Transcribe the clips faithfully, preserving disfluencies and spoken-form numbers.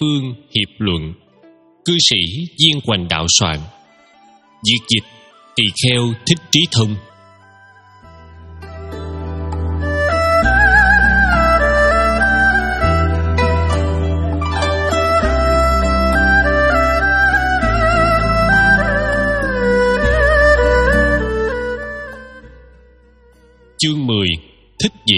Phương Hiệp Luận. Cư sĩ Viên Hoành đạo soạn. Việt dịch Tỳ Kheo Thích Trí Thông. Chương mười. Thích dị.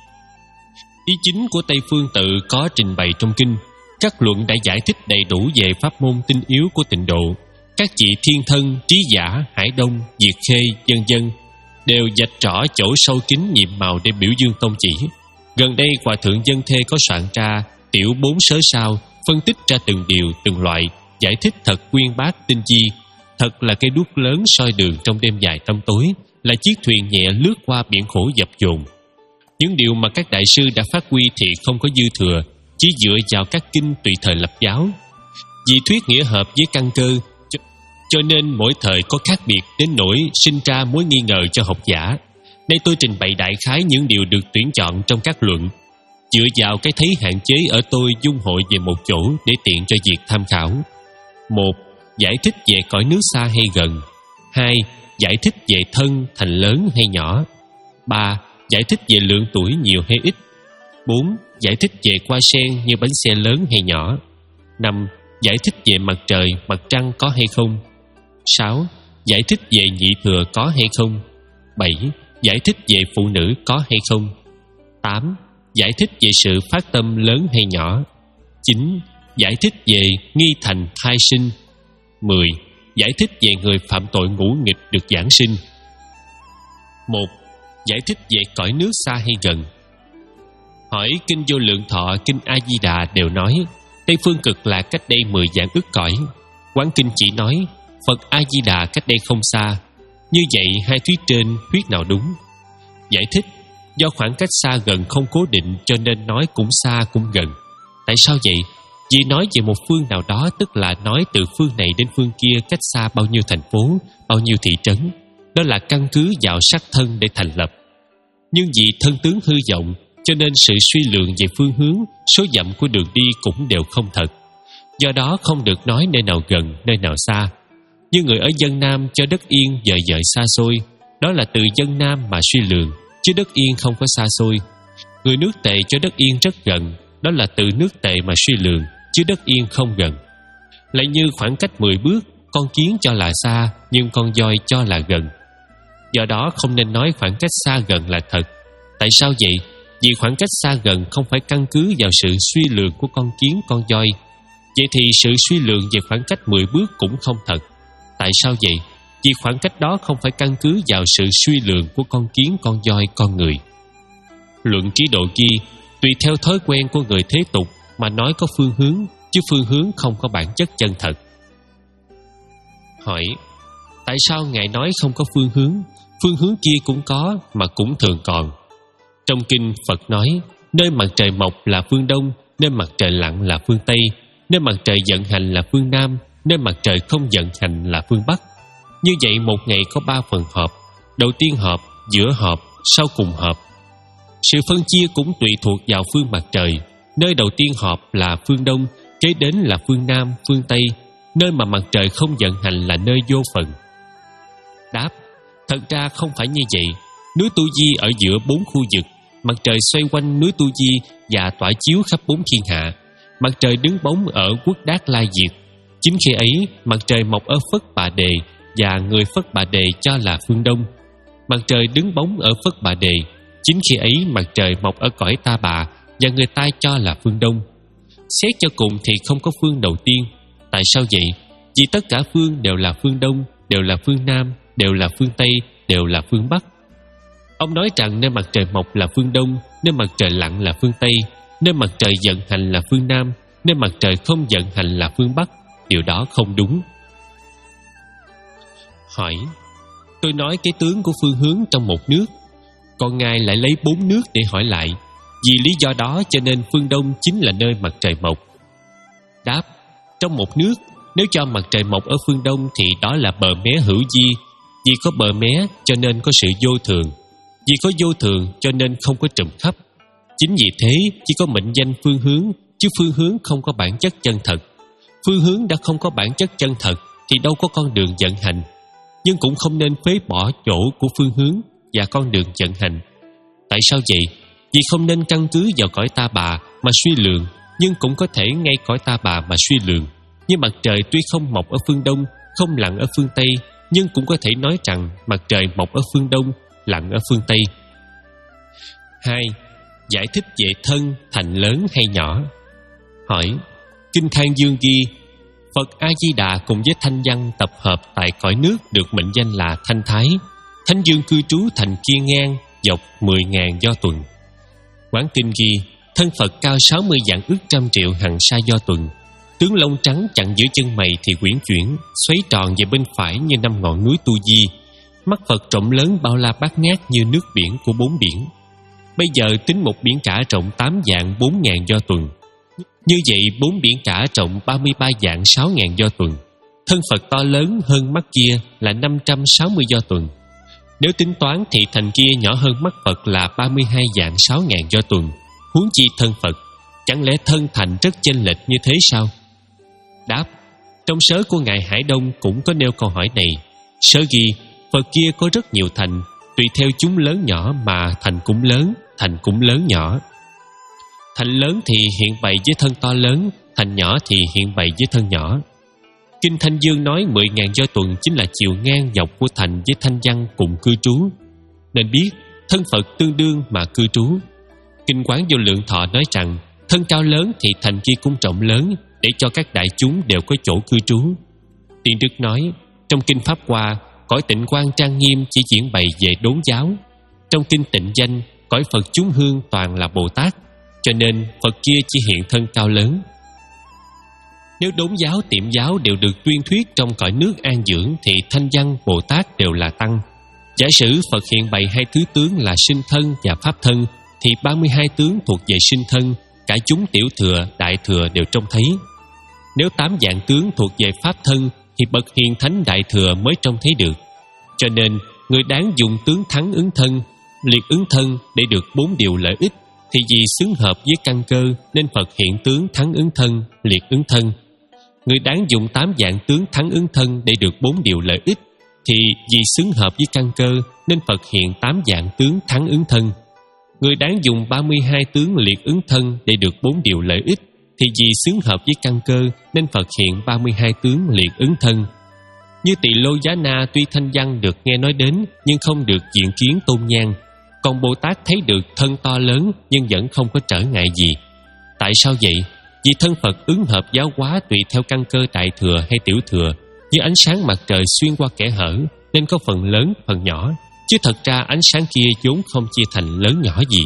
Ý chính của Tây Phương Tự có trình bày trong kinh. Các luận đã giải thích đầy đủ về pháp môn tinh yếu của tịnh độ. Các vị Thiên Thân, Trí Giả, Hải Đông, Diệt Khê, vân vân đều vạch rõ chỗ sâu kín nhiệm màu để biểu dương tông chỉ. Gần đây Hòa Thượng Dân Thê có soạn ra tiểu bốn sớ sao, phân tích ra từng điều, từng loại, giải thích thật uyên bác tinh chi. Thật là cây đuốc lớn soi đường trong đêm dài tăm tối, là chiếc thuyền nhẹ lướt qua biển khổ dập dồn. Những điều mà các đại sư đã phát huy thì không có dư thừa, chỉ dựa vào các kinh tùy thời lập giáo. Vì thuyết nghĩa hợp với căn cơ, cho, cho nên mỗi thời có khác biệt đến nỗi sinh ra mối nghi ngờ cho học giả. Nay tôi trình bày đại khái những điều được tuyển chọn trong các luận, dựa vào cái thấy hạn chế ở tôi dung hội về một chỗ để tiện cho việc tham khảo. Một, giải thích về cõi nước xa hay gần. Hai, giải thích về thân thành lớn hay nhỏ. Ba, giải thích về lượng tuổi nhiều hay ít. Bốn, giải thích về hoa sen như bánh xe lớn hay nhỏ. Năm, giải thích về mặt trời, mặt trăng có hay không. Sáu, giải thích về nhị thừa có hay không. Bảy, giải thích về phụ nữ có hay không. Tám, giải thích về sự phát tâm lớn hay nhỏ. Chín, giải thích về nghi thành thai sinh. Mười, giải thích về người phạm tội ngũ nghịch được giảng sinh. Một, giải thích về cõi nước xa hay gần. Hỏi kinh Vô Lượng Thọ, kinh A Di Đà đều nói Tây Phương Cực Lạc cách đây mười vạn ức cõi. Quán kinh chỉ nói Phật A Di Đà cách đây không xa. Như vậy hai thuyết trên thuyết nào đúng? Giải thích: do khoảng cách xa gần không cố định cho nên nói cũng xa cũng gần. Tại sao vậy? Vì nói về một phương nào đó tức là nói từ phương này đến phương kia cách xa bao nhiêu thành phố, bao nhiêu thị trấn. Đó là căn cứ vào sắc thân để thành lập. Nhưng vì thân tướng hư vọng, cho nên sự suy lượng về phương hướng, số dặm của đường đi cũng đều không thật. Do đó không được nói nơi nào gần, nơi nào xa. Như người ở Vân Nam cho đất yên dời dời xa xôi, đó là từ Vân Nam mà suy lượng, chứ đất yên không có xa xôi. Người nước Tề cho đất yên rất gần, đó là từ nước Tề mà suy lượng, chứ đất yên không gần. Lại như khoảng cách mười bước, con kiến cho là xa, nhưng con voi cho là gần. Do đó không nên nói khoảng cách xa gần là thật. Tại sao vậy? Vì khoảng cách xa gần không phải căn cứ vào sự suy lượng của con kiến con voi. Vậy thì sự suy lượng về khoảng cách mười bước cũng không thật. Tại sao vậy? Vì khoảng cách đó không phải căn cứ vào sự suy lượng của con kiến con voi con người. Luận ký độ ghi tùy theo thói quen của người thế tục mà nói có phương hướng, chứ phương hướng không có bản chất chân thật. Hỏi: tại sao Ngài nói không có phương hướng? Phương hướng kia cũng có mà cũng thường còn. Trong kinh Phật nói nơi mặt trời mọc là phương Đông, nơi mặt trời lặn là phương Tây, nơi mặt trời vận hành là phương Nam, nơi mặt trời không vận hành là phương Bắc. Như vậy một ngày có ba phần hợp: đầu tiên hợp, giữa hợp, sau cùng hợp. Sự phân chia cũng tùy thuộc vào phương mặt trời. Nơi đầu tiên hợp là phương Đông, kế đến là phương Nam, phương Tây. Nơi mà mặt trời không vận hành là nơi vô phần. Đáp: thật ra không phải như vậy. Núi Tu Di ở giữa bốn khu vực, mặt trời xoay quanh núi Tu Di và tỏa chiếu khắp bốn thiên hạ. Mặt trời đứng bóng ở quốc Đát La Diệt. Chính khi ấy mặt trời mọc ở Phất Bà Đề, và người Phất Bà Đề cho là phương Đông. Mặt trời đứng bóng ở Phất Bà Đề. Chính khi ấy mặt trời mọc ở cõi Ta Bà, và người ta cho là phương Đông. Xét cho cùng thì không có phương đầu tiên. Tại sao vậy? Vì tất cả phương đều là phương Đông, đều là phương Nam, đều là phương Tây, đều là phương Bắc. Ông nói rằng nơi mặt trời mọc là phương Đông, nơi mặt trời lặn là phương Tây, nơi mặt trời vận hành là phương Nam, nơi mặt trời không vận hành là phương Bắc. Điều đó không đúng. Hỏi: tôi nói cái tướng của phương hướng trong một nước, còn Ngài lại lấy bốn nước để hỏi lại. Vì lý do đó cho nên phương Đông chính là nơi mặt trời mọc. Đáp: trong một nước, nếu cho mặt trời mọc ở phương Đông thì đó là bờ mé hữu di. Vì có bờ mé cho nên có sự vô thường. Vì có vô thường cho nên không có trùm khắp. Chính vì thế chỉ có mệnh danh phương hướng, chứ phương hướng không có bản chất chân thật. Phương hướng đã không có bản chất chân thật thì đâu có con đường vận hành. Nhưng cũng không nên phế bỏ chỗ của phương hướng và con đường vận hành. Tại sao vậy? Vì không nên căn cứ vào cõi ta bà mà suy lường, nhưng cũng có thể ngay cõi ta bà mà suy lường. Như mặt trời tuy không mọc ở phương Đông, không lặn ở phương Tây, nhưng cũng có thể nói rằng mặt trời mọc ở phương Đông, lặn ở phương Tây. Hai. Giải thích về thân, thành lớn hay nhỏ. Hỏi: Kinh Khang Dương ghi Phật A-di-đà cùng với Thanh Văn tập hợp tại cõi nước được mệnh danh là Thanh Thái. Thánh Dương cư trú thành kia ngang, dọc mười ngàn do tuần. Quán Kinh ghi thân Phật cao sáu mươi vạn ức trăm triệu hằng sa do tuần. Tướng lông trắng chặn giữa chân mày thì quyển chuyển, xoáy tròn về bên phải như năm ngọn núi Tu Di. Mắt Phật rộng lớn bao la bát ngát như nước biển của bốn biển. Bây giờ tính một biển cả rộng tám vạn bốn ngàn do tuần. Như vậy bốn biển cả rộng ba mươi ba vạn sáu ngàn do tuần. Thân Phật to lớn hơn mắt kia là năm trăm sáu mươi do tuần. Nếu tính toán thì thành kia nhỏ hơn mắt Phật là ba mươi hai vạn sáu ngàn do tuần. Huống chi thân Phật, chẳng lẽ thân thành rất chênh lệch như thế sao? Đáp: Trong sớ của Ngài Hải Đông cũng có nêu câu hỏi này. Sớ ghi Phật kia có rất nhiều thành, tùy theo chúng lớn nhỏ mà thành cũng lớn, thành cũng lớn nhỏ. Thành lớn thì hiện bày với thân to lớn, thành nhỏ thì hiện bày với thân nhỏ. Kinh Thanh Dương nói mười ngàn do tuần chính là chiều ngang dọc của thành với Thanh Văn cùng cư trú. Nên biết thân Phật tương đương mà cư trú. Kinh Quán Vô Lượng Thọ nói rằng thân cao lớn thì thành kia cũng rộng lớn, để cho các đại chúng đều có chỗ cư trú. Tiên Đức nói trong Kinh Pháp Hoa, cõi Tịnh Quan trang nghiêm chỉ diễn bày về đốn giáo. Trong Kinh Tịnh Danh, cõi Phật chúng hương toàn là Bồ Tát, cho nên Phật kia chỉ hiện thân cao lớn. Nếu đốn giáo, tiệm giáo đều được tuyên thuyết trong cõi nước an dưỡng thì Thanh Văn, Bồ Tát đều là tăng. Giả sử Phật hiện bày hai thứ tướng là sinh thân và pháp thân, thì ba mươi hai tướng thuộc về sinh thân, cả chúng tiểu thừa, đại thừa đều trông thấy. Nếu tám vạn tướng thuộc về pháp thân thì bậc hiền thánh đại thừa mới trông thấy được. Cho nên người đáng dùng tướng thắng ứng thân, liệt ứng thân để được bốn điều lợi ích, thì vì xứng hợp với căn cơ nên Phật hiện tướng thắng ứng thân, liệt ứng thân. Người đáng dùng tám vạn tướng thắng ứng thân để được bốn điều lợi ích, thì vì xứng hợp với căn cơ nên Phật hiện tám vạn tướng thắng ứng thân. Người đáng dùng ba mươi hai tướng liệt ứng thân để được bốn điều lợi ích, thì vì xứng hợp với căn cơ nên Phật hiện ba mươi hai tướng liệt ứng thân. Như Tỳ Lô Giá Na tuy thanh văn được nghe nói đến nhưng không được diện kiến tôn nhan, còn Bồ Tát thấy được thân to lớn nhưng vẫn không có trở ngại gì. Tại sao vậy? Vì thân Phật ứng hợp giáo hóa tùy theo căn cơ đại thừa hay tiểu thừa, như ánh sáng mặt trời xuyên qua kẽ hở nên có phần lớn phần nhỏ, chứ thật ra ánh sáng kia vốn không chia thành lớn nhỏ gì.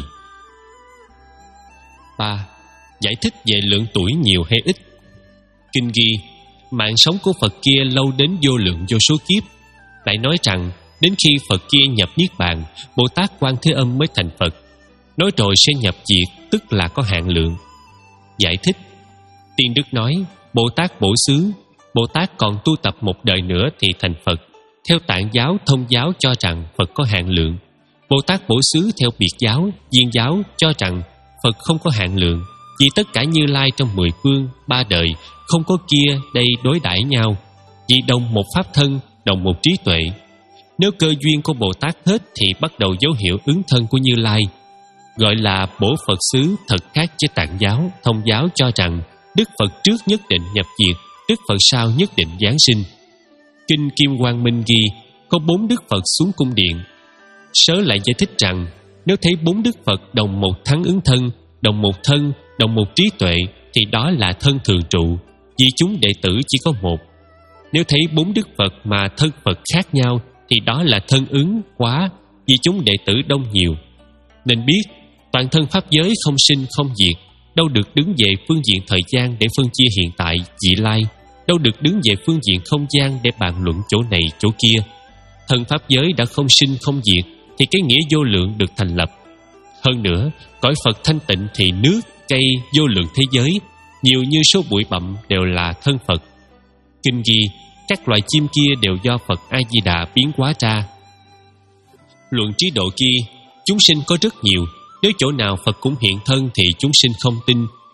Ba. Giải thích về lượng tuổi nhiều hay ít. Kinh ghi mạng sống của Phật kia lâu đến vô lượng vô số kiếp. Lại nói rằng đến khi Phật kia nhập Niết Bàn, Bồ Tát Quan Thế Âm mới thành Phật. Nói rồi sẽ nhập diệt, tức là có hạn lượng. Giải thích: Tiên Đức nói Bồ Tát Bổ Xứ, Bồ Tát còn tu tập một đời nữa thì thành Phật. Theo Tạng giáo, Thông giáo cho rằng Phật có hạn lượng. Bồ Tát Bổ Xứ theo Biệt giáo, Viên giáo cho rằng Phật không có hạn lượng, vì tất cả Như Lai trong mười phương, ba đời không có kia đây đối đãi nhau, vì đồng một pháp thân, đồng một trí tuệ. Nếu cơ duyên của Bồ Tát hết thì bắt đầu dấu hiệu ứng thân của Như Lai, gọi là Bổ Phật Xứ, thật khác với Tạng giáo, Thông giáo cho rằng Đức Phật trước nhất định nhập diệt, Đức Phật sau nhất định giáng sinh. Kinh Kim Quang Minh ghi có bốn Đức Phật xuống cung điện. Sớ lại giải thích rằng nếu thấy bốn Đức Phật đồng một thắng ứng thân, đồng một thân, đồng một trí tuệ thì đó là thân thường trụ, vì chúng đệ tử chỉ có một. Nếu thấy bốn Đức Phật mà thân Phật khác nhau thì đó là thân ứng quá, vì chúng đệ tử đông nhiều. Nên biết toàn thân pháp giới không sinh không diệt, đâu được đứng về phương diện thời gian để phân chia hiện tại, vị lai, đâu được đứng về phương diện không gian để bàn luận chỗ này chỗ kia. Thân pháp giới đã không sinh không diệt thì cái nghĩa vô lượng được thành lập. Hơn nữa, cõi Phật thanh tịnh thì nước, cây, vô lượng thế giới, nhiều như số bụi bặm đều là thân Phật. Kinh ghi các loài chim kia đều do Phật A-di-đà biến hóa ra. Luận trí độ kia, chúng sinh có rất nhiều. Nếu chỗ nào Phật cũng hiện thân thì chúng sinh không tin,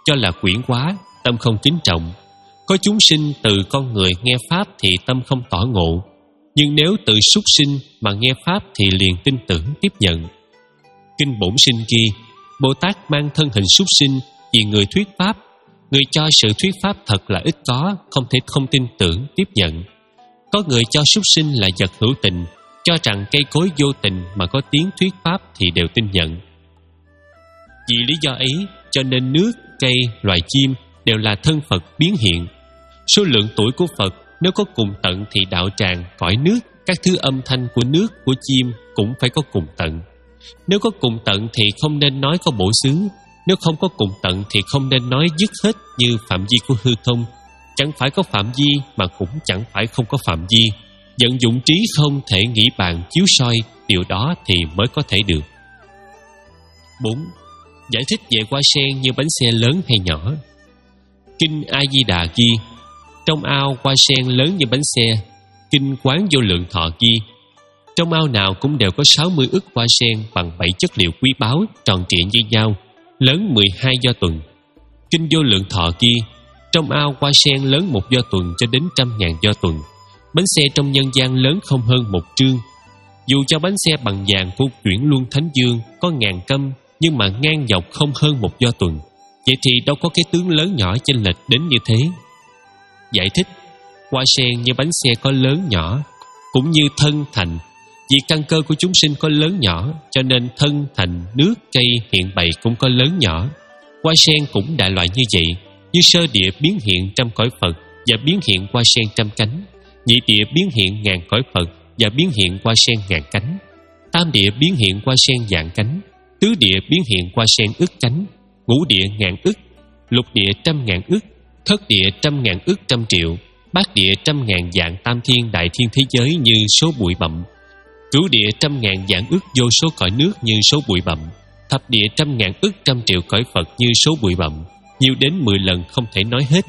cho là quyển quá, tâm không kính trọng. Có chúng sinh từ con người nghe Pháp thì tâm không tỏ ngộ, nhưng nếu từ súc sinh mà nghe Pháp thì liền tin tưởng tiếp nhận. Kinh Bổn Sinh ghi, Bồ Tát mang thân hình súc sinh vì người thuyết Pháp. Người cho sự thuyết Pháp thật là ít có, không thể không tin tưởng tiếp nhận. Có người cho súc sinh là vật hữu tình, cho rằng cây cối vô tình mà có tiếng thuyết Pháp thì đều tin nhận. Vì lý do ấy, cho nên nước, cây, loài chim đều là thân Phật biến hiện. Số lượng tuổi của Phật nếu có cùng tận thì đạo tràng, cõi nước, các thứ âm thanh của nước, của chim cũng phải có cùng tận. Nếu có cùng tận thì không nên nói có bổ xứ. Nếu không có cùng tận thì không nên nói dứt hết như phạm vi của hư thông. Chẳng phải có phạm vi mà cũng chẳng phải không có phạm vi. Vận dụng trí không thể nghĩ bàn chiếu soi, điều đó thì mới có thể được. Bốn. Giải thích về hoa sen như bánh xe lớn hay nhỏ. Kinh A Di Đà ghi, trong ao hoa sen lớn như bánh xe. Kinh Quán Vô Lượng Thọ ghi, trong ao nào cũng đều có sáu mươi ức hoa sen bằng bảy chất liệu quý báu, tròn trịa như nhau, lớn mười hai do tuần. Kinh Vô Lượng Thọ ghi, trong ao hoa sen lớn một do tuần cho đến trăm ngàn do tuần. Bánh xe trong nhân gian lớn không hơn một trương. Dù cho bánh xe bằng vàng của Chuyển Luân Thánh Dương có ngàn câm, nhưng mà ngang dọc không hơn một do tuần. Vậy thì đâu có cái tướng lớn nhỏ chênh lệch đến như thế. Giải thích, hoa sen như bánh xe có lớn nhỏ, cũng như thân thành. Vì căn cơ của chúng sinh có lớn nhỏ, cho nên thân thành, nước, cây hiện bày cũng có lớn nhỏ. Hoa sen cũng đại loại như vậy, như sơ địa biến hiện trăm cõi Phật và biến hiện hoa sen trăm cánh, nhị địa biến hiện ngàn cõi Phật và biến hiện hoa sen ngàn cánh, tam địa biến hiện hoa sen vạn cánh, tứ địa biến hiện hoa sen ức cánh, ngũ địa ngàn ức, lục địa trăm ngàn ức, thất địa trăm ngàn ức trăm triệu, bát địa trăm ngàn vạn tam thiên đại thiên thế giới như số bụi bặm, cửu địa trăm ngàn vạn ức vô số cõi nước như số bụi bặm, thập địa trăm ngàn ức trăm triệu cõi Phật như số bụi bặm, nhiều đến mười lần không thể nói hết.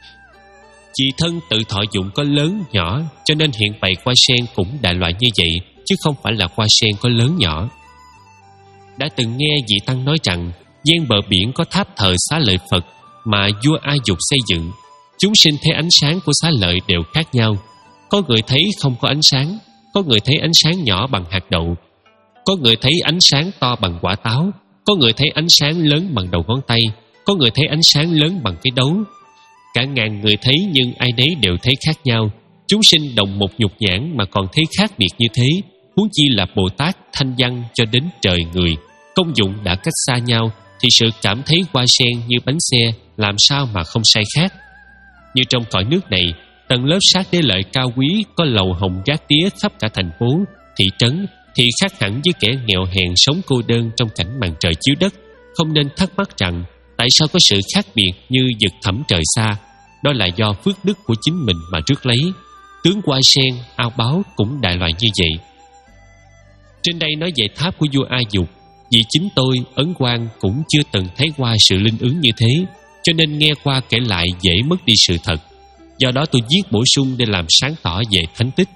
Vì thân tự thọ dụng có lớn nhỏ, cho nên hiện bày hoa sen cũng đại loại như vậy, chứ không phải là hoa sen có lớn nhỏ. Đã từng nghe vị tăng nói rằng ven bờ biển có tháp thờ Xá Lợi Phật mà vua A Dục xây dựng. Chúng sinh thấy ánh sáng của Xá Lợi đều khác nhau. Có người thấy không có ánh sáng, có người thấy ánh sáng nhỏ bằng hạt đậu, có người thấy ánh sáng to bằng quả táo, có người thấy ánh sáng lớn bằng đầu ngón tay, có người thấy ánh sáng lớn bằng cái đấu. Cả ngàn người thấy nhưng ai nấy đều thấy khác nhau. Chúng sinh đồng một nhục nhãn mà còn thấy khác biệt như thế, huống chi là Bồ Tát thanh văn cho đến trời người. Công dụng đã cách xa nhau thì sự cảm thấy hoa sen như bánh xe làm sao mà không sai khác. Như trong cõi nước này, tầng lớp sát đế lợi cao quý có lầu hồng gác tía khắp cả thành phố, thị trấn thì khác hẳn với kẻ nghèo hèn sống cô đơn trong cảnh màn trời chiếu đất. Không nên thắc mắc rằng tại sao có sự khác biệt như vực thẳm trời xa. Đó là do phước đức của chính mình mà rước lấy. Tướng hoa sen, ao báo cũng đại loại như vậy. Trên đây nói về tháp của vua A Dục. Vì chính tôi, Ấn Quang cũng chưa từng thấy qua sự linh ứng như thế, cho nên nghe qua kể lại dễ mất đi sự thật. Do đó tôi viết bổ sung để làm sáng tỏ về thánh tích.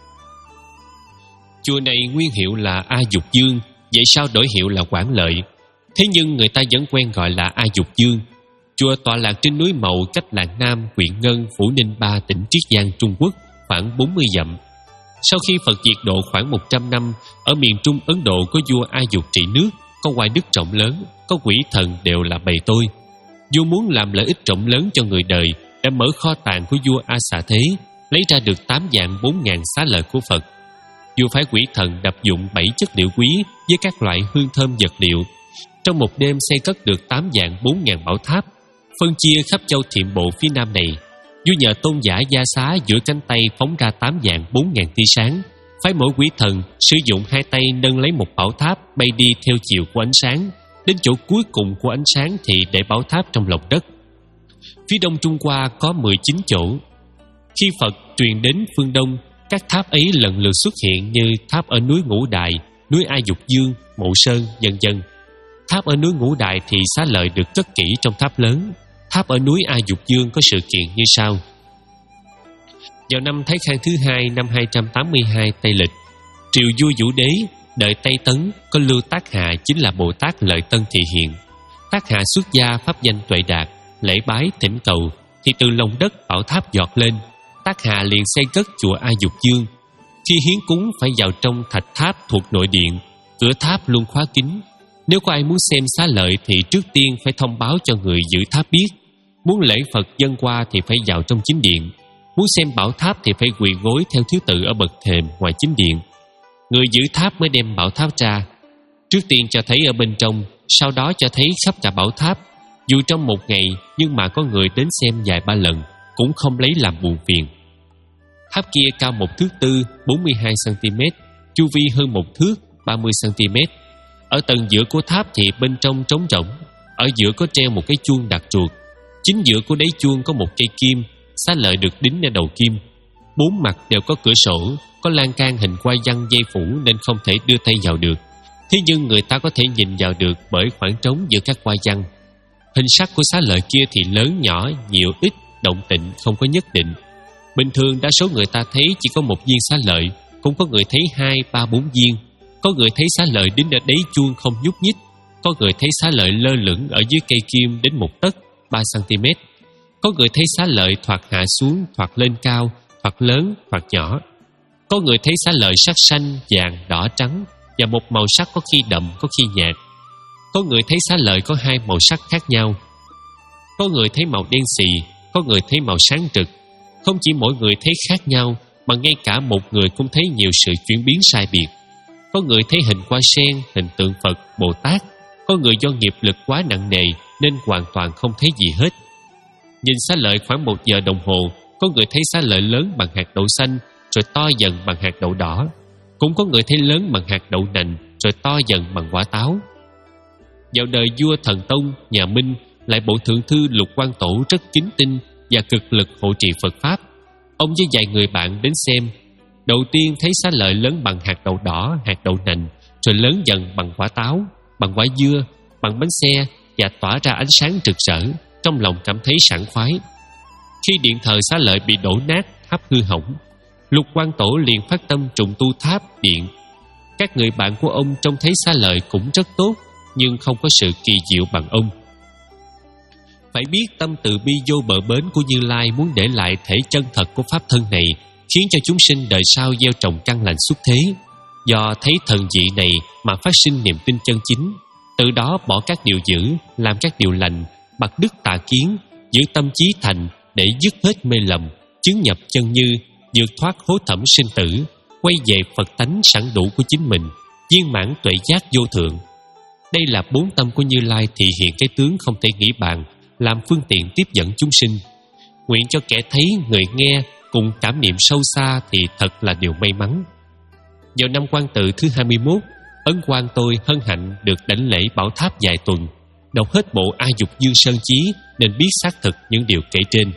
Chùa này nguyên hiệu là A Dục Dương, vậy sao đổi hiệu là Quảng Lợi? Thế nhưng người ta vẫn quen gọi là A Dục Dương. Chùa tọa lạc trên núi Mậu, cách Lạng Nam, huyện Ngân, Phủ Ninh Ba, tỉnh Triết Giang, Trung Quốc, khoảng bốn mươi dặm. Sau khi Phật diệt độ khoảng một trăm năm, ở miền Trung Ấn Độ có vua A Dục trị nước, có oai đức rộng lớn, có quỷ thần đều là bầy tôi. Vua muốn làm lợi ích rộng lớn cho người đời, đã mở kho tàng của vua A Xà Thế, lấy ra được tám vạn bốn ngàn xá lợi của Phật. Vua phái quỷ thần đập dụng bảy chất liệu quý với các loại hương thơm vật liệu. Trong một đêm xây cất được tám vạn bốn ngàn bảo tháp, phân chia khắp châu Thiệm Bộ phía nam này. Vua nhờ tôn giả Gia Xá giữa cánh tay phóng ra tám vạn bốn ngàn tia sáng, phái mỗi quỷ thần sử dụng hai tay nâng lấy một bảo tháp bay đi theo chiều của ánh sáng, đến chỗ cuối cùng của ánh sáng thì để bảo tháp trong lòng đất. Phía đông Trung Hoa có mười chín chỗ. Khi Phật truyền đến phương Đông, các tháp ấy lần lượt xuất hiện như tháp ở núi Ngũ Đài, núi A Dục Dương, Mộ Sơn, vân vân. Tháp ở núi Ngũ Đài thì xá lợi được cất kỹ trong tháp lớn. Tháp ở núi A Dục Dương có sự kiện như sau. Vào năm Thái Khang thứ hai năm hai trăm tám mươi hai Tây Lịch, triều vua Vũ Đế đời Tây Tấn có Lưu Tác Hạ chính là Bồ Tát Lợi Tân thị hiện. Tác hạ xuất gia pháp danh Tuệ Đạt, lễ bái thỉnh cầu, thì từ lòng đất bảo tháp giọt lên. Tác hạ liền xây cất chùa A Dục Dương. Khi hiến cúng phải vào trong thạch tháp thuộc nội điện, cửa tháp luôn khóa kín. Nếu có ai muốn xem xá lợi thì trước tiên phải thông báo cho người giữ tháp biết. Muốn lễ Phật dâng qua thì phải vào trong chính điện. Muốn xem bảo tháp thì phải quỳ gối theo thứ tự ở bậc thềm ngoài chính điện. Người giữ tháp mới đem bảo tháp ra. Trước tiên cho thấy ở bên trong, sau đó cho thấy khắp cả bảo tháp. Dù trong một ngày nhưng mà có người đến xem vài ba lần cũng không lấy làm buồn phiền. Tháp kia cao một thước tư, bốn mươi hai xăng-ti-mét, chu vi hơn một thước, ba mươi xăng-ti-mét. Ở tầng giữa của tháp thì bên trong trống rỗng. Ở giữa có treo một cái chuông đặt chuột. Chính giữa của đáy chuông có một cây kim, xá lợi được đính ở đầu kim. Bốn mặt đều có cửa sổ, có lan can hình quai văn dây phủ nên không thể đưa tay vào được. Thế nhưng người ta có thể nhìn vào được bởi khoảng trống giữa các quai văn. Hình sắc của xá lợi kia thì lớn nhỏ, nhiều ít, động tịnh không có nhất định. Bình thường đa số người ta thấy chỉ có một viên xá lợi, cũng có người thấy hai, ba, bốn viên. Có người thấy xá lợi đính ở đáy chuông không nhúc nhích. Có người thấy xá lợi lơ lửng ở dưới cây kim đến một tấc, ba xăng-ti-mét. Có người thấy xá lợi thoạt hạ xuống, thoạt lên cao, thoạt lớn, thoạt nhỏ. Có người thấy xá lợi sắc xanh, vàng, đỏ, trắng và một màu sắc có khi đậm, có khi nhạt. Có người thấy xá lợi có hai màu sắc khác nhau. Có người thấy màu đen xì, có người thấy màu sáng trực. Không chỉ mỗi người thấy khác nhau, mà ngay cả một người cũng thấy nhiều sự chuyển biến sai biệt. Có người thấy hình hoa sen, hình tượng Phật, Bồ Tát. Có người do nghiệp lực quá nặng nề nên hoàn toàn không thấy gì hết. Nhìn xá lợi khoảng một giờ đồng hồ, có người thấy xá lợi lớn bằng hạt đậu xanh, rồi to dần bằng hạt đậu đỏ. Cũng có người thấy lớn bằng hạt đậu nành, rồi to dần bằng quả táo. Vào đời vua Thần Tông, nhà Minh, lại bộ thượng thư Lục Quan Tổ rất kính tinh và cực lực hộ trì Phật Pháp. Ông với vài người bạn đến xem. Đầu tiên thấy xá lợi lớn bằng hạt đậu đỏ, hạt đậu nành, rồi lớn dần bằng quả táo, bằng quả dưa, bằng bánh xe và tỏa ra ánh sáng rực rỡ. Trong lòng cảm thấy sảng khoái. Khi điện thờ xá lợi bị đổ nát, tháp hư hỏng, Lục Quan Tổ liền phát tâm trùng tu tháp điện. Các người bạn của ông trông thấy xá lợi cũng rất tốt, nhưng không có sự kỳ diệu bằng ông. Phải biết tâm từ bi vô bờ bến của Như Lai muốn để lại thể chân thật của pháp thân này, khiến cho chúng sinh đời sau gieo trồng căn lành xuất thế. Do thấy thần dị này mà phát sinh niềm tin chân chính, từ đó bỏ các điều dữ, làm các điều lành, bạc đức tà kiến, giữ tâm trí thành để dứt hết mê lầm, chứng nhập chân như, vượt thoát hố thẳm sinh tử, quay về Phật tánh sẵn đủ của chính mình, viên mãn tuệ giác vô thượng. Đây là bốn tâm của Như Lai thị hiện cái tướng không thể nghĩ bàn, làm phương tiện tiếp dẫn chúng sinh. Nguyện cho kẻ thấy, người nghe cùng cảm niệm sâu xa thì thật là điều may mắn. Vào năm Quan Tự thứ hai mươi mốt, Ấn Quang tôi hân hạnh được đảnh lễ bảo tháp vài tuần, đọc hết bộ A Dục Dương Sơn Chí nên biết xác thực những điều kể trên.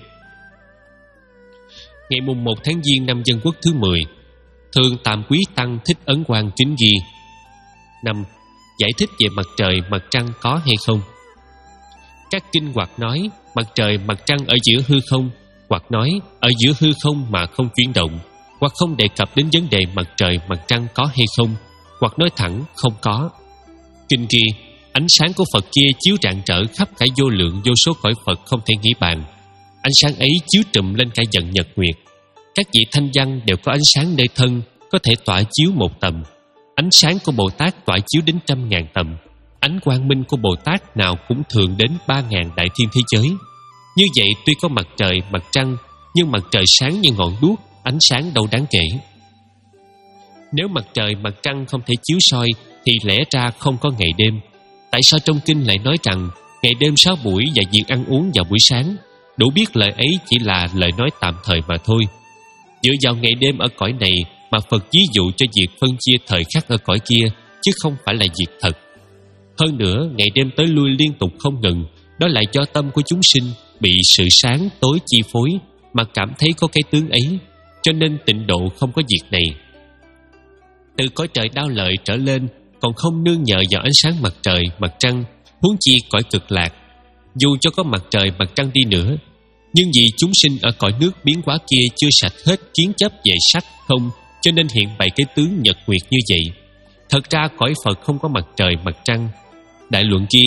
Ngày mùng một tháng Giêng năm Dân Quốc thứ mười, Thượng Tạm Quý Tăng Thích Ấn Quang kính ghi: năm. Giải thích về mặt trời, mặt trăng có hay không. Các kinh hoặc nói mặt trời, mặt trăng ở giữa hư không, hoặc nói ở giữa hư không mà không chuyển động, hoặc không đề cập đến vấn đề mặt trời, mặt trăng có hay không, hoặc nói thẳng không có. Kinh ghi: ánh sáng của Phật kia chiếu rạng rỡ khắp cả vô lượng vô số cõi Phật không thể nghĩ bàn. Ánh sáng ấy chiếu trùm lên cả dần nhật nguyệt. Các vị thanh văn đều có ánh sáng nơi thân, có thể tỏa chiếu một tầm. Ánh sáng của Bồ Tát tỏa chiếu đến trăm ngàn tầm. Ánh quang minh của Bồ Tát nào cũng thường đến ba ngàn đại thiên thế giới. Như vậy tuy có mặt trời, mặt trăng, nhưng mặt trời sáng như ngọn đuốc, ánh sáng đâu đáng kể. Nếu mặt trời, mặt trăng không thể chiếu soi thì lẽ ra không có ngày đêm. Tại sao trong kinh lại nói rằng ngày đêm sáu buổi và việc ăn uống vào buổi sáng? Đủ biết lời ấy chỉ là lời nói tạm thời mà thôi. Dựa vào ngày đêm ở cõi này mà Phật ví dụ cho việc phân chia thời khắc ở cõi kia, chứ không phải là việc thật. Hơn nữa, ngày đêm tới lui liên tục không ngừng, đó lại do tâm của chúng sinh bị sự sáng tối chi phối mà cảm thấy có cái tướng ấy, cho nên tịnh độ không có việc này. Từ cõi trời đao lợi trở lên còn không nương nhờ vào ánh sáng mặt trời, mặt trăng, huống chi cõi cực lạc. Dù cho có mặt trời, mặt trăng đi nữa, nhưng vì chúng sinh ở cõi nước biến hóa kia chưa sạch hết kiến chấp về sắc không, cho nên hiện bày cái tướng nhật nguyệt như vậy. Thật ra cõi Phật không có mặt trời, mặt trăng. Đại luận ghi: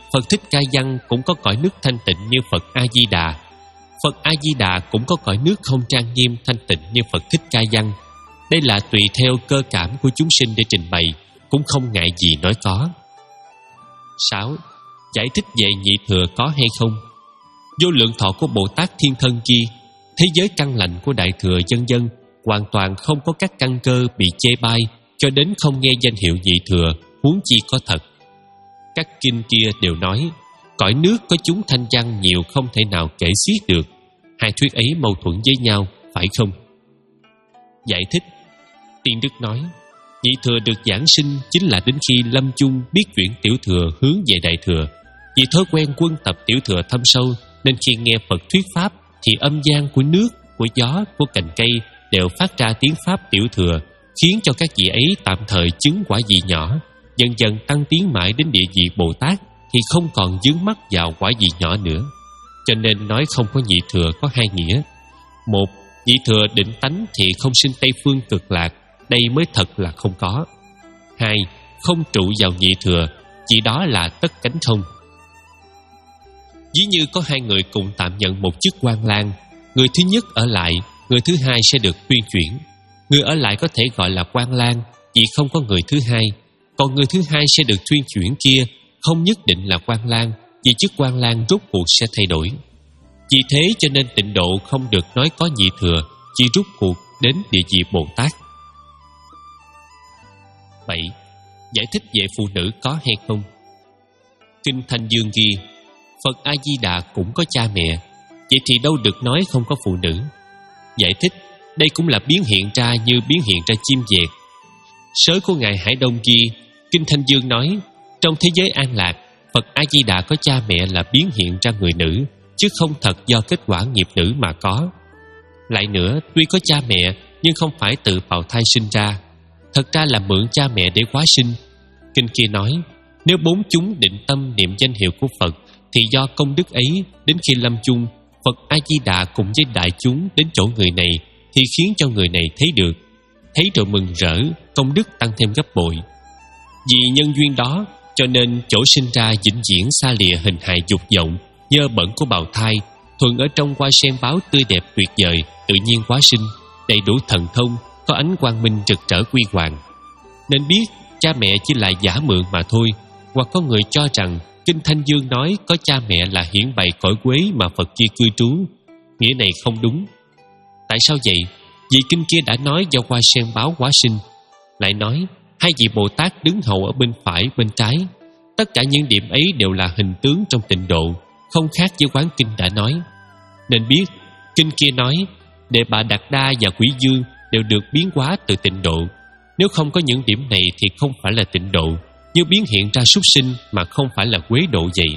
Phật Thích Ca Văn cũng có cõi nước thanh tịnh như Phật A-di-đà. Phật A-di-đà cũng có cõi nước không trang nghiêm thanh tịnh như Phật Thích Ca Văn. Đây là tùy theo cơ cảm của chúng sinh để trình bày, cũng không ngại gì nói có. Sáu. Giải thích về nhị thừa có hay không. Vô lượng thọ của Bồ Tát Thiên Thân kia, thế giới căn lành của Đại Thừa vân vân hoàn toàn không có các căn cơ bị chê bai, cho đến không nghe danh hiệu nhị thừa, huống chi có thật. Các kinh kia đều nói cõi nước có chúng thanh văn nhiều không thể nào kể xiết được. Hai thuyết ấy mâu thuẫn với nhau, phải không? Giải thích. Tiên Đức nói, nhị thừa được giảng sinh chính là đến khi lâm chung biết chuyển tiểu thừa hướng về Đại Thừa. Vì thói quen quân tập tiểu thừa thâm sâu, nên khi nghe Phật thuyết pháp thì âm vang của nước, của gió, của cành cây đều phát ra tiếng pháp tiểu thừa, khiến cho các vị ấy tạm thời chứng quả vị nhỏ, dần dần tăng tiến mãi đến địa vị Bồ Tát thì không còn vướng mắc vào quả vị nhỏ nữa. Cho nên nói không có nhị thừa có hai nghĩa. Một, nhị thừa định tánh thì không sinh Tây Phương Cực Lạc, đây mới thật là không có. Hai, không trụ vào nhị thừa, chỉ đó là tất cánh không. Ví như có hai người cùng tạm nhận một chức quan lang, người thứ nhất ở lại, người thứ hai sẽ được tuyên chuyển. Người ở lại có thể gọi là quan lang vì không có người thứ hai, còn người thứ hai sẽ được tuyên chuyển kia không nhất định là quan lang, vì chức quan lang rốt cuộc sẽ thay đổi. Vì thế cho nên tịnh độ không được nói có nhị thừa, chỉ rút cuộc đến địa vị Bồ Tát. Bảy. Giải thích về phụ nữ có hay không. Kinh Thanh Dương ghi Phật A-di-đà cũng có cha mẹ, vậy thì đâu được nói không có phụ nữ. Giải thích, đây cũng là biến hiện ra như biến hiện ra chim vẹt. Sớ của Ngài Hải Đông ghi Kinh Thanh Dương nói, trong thế giới an lạc, Phật A-di-đà có cha mẹ là biến hiện ra người nữ, chứ không thật do kết quả nghiệp nữ mà có. Lại nữa, tuy có cha mẹ nhưng không phải tự bào thai sinh ra, thật ra là mượn cha mẹ để hóa sinh. Kinh kia nói, nếu bốn chúng định tâm niệm danh hiệu của Phật thì do công đức ấy, đến khi lâm chung, Phật A-di-đà cùng với đại chúng đến chỗ người này thì khiến cho người này thấy được, thấy rồi mừng rỡ, công đức tăng thêm gấp bội. Vì nhân duyên đó, cho nên chỗ sinh ra vĩnh viễn xa lìa hình hài dục vọng, nhơ bẩn của bào thai, thuần ở trong hoa sen báo tươi đẹp tuyệt vời, tự nhiên hóa sinh, đầy đủ thần thông, có ánh quang minh rực rỡ quy hoàng. Nên biết cha mẹ chỉ là giả mượn mà thôi. Hoặc có người cho rằng Kinh Thanh Dương nói có cha mẹ là hiển bày cõi quế mà Phật kia cư trú. Nghĩa này không đúng. Tại sao vậy? Vì kinh kia đã nói do hoa sen báo hóa sinh. Lại nói hai vị Bồ Tát đứng hầu ở bên phải, bên trái. Tất cả những điểm ấy đều là hình tướng trong tịnh độ, không khác với Quán Kinh đã nói. Nên biết kinh kia nói Đề Bà Đạt Đa và Quỷ Dương đều được biến hóa từ tịnh độ. Nếu không có những điểm này thì không phải là tịnh độ, như biến hiện ra súc sinh mà không phải là quế độ vậy.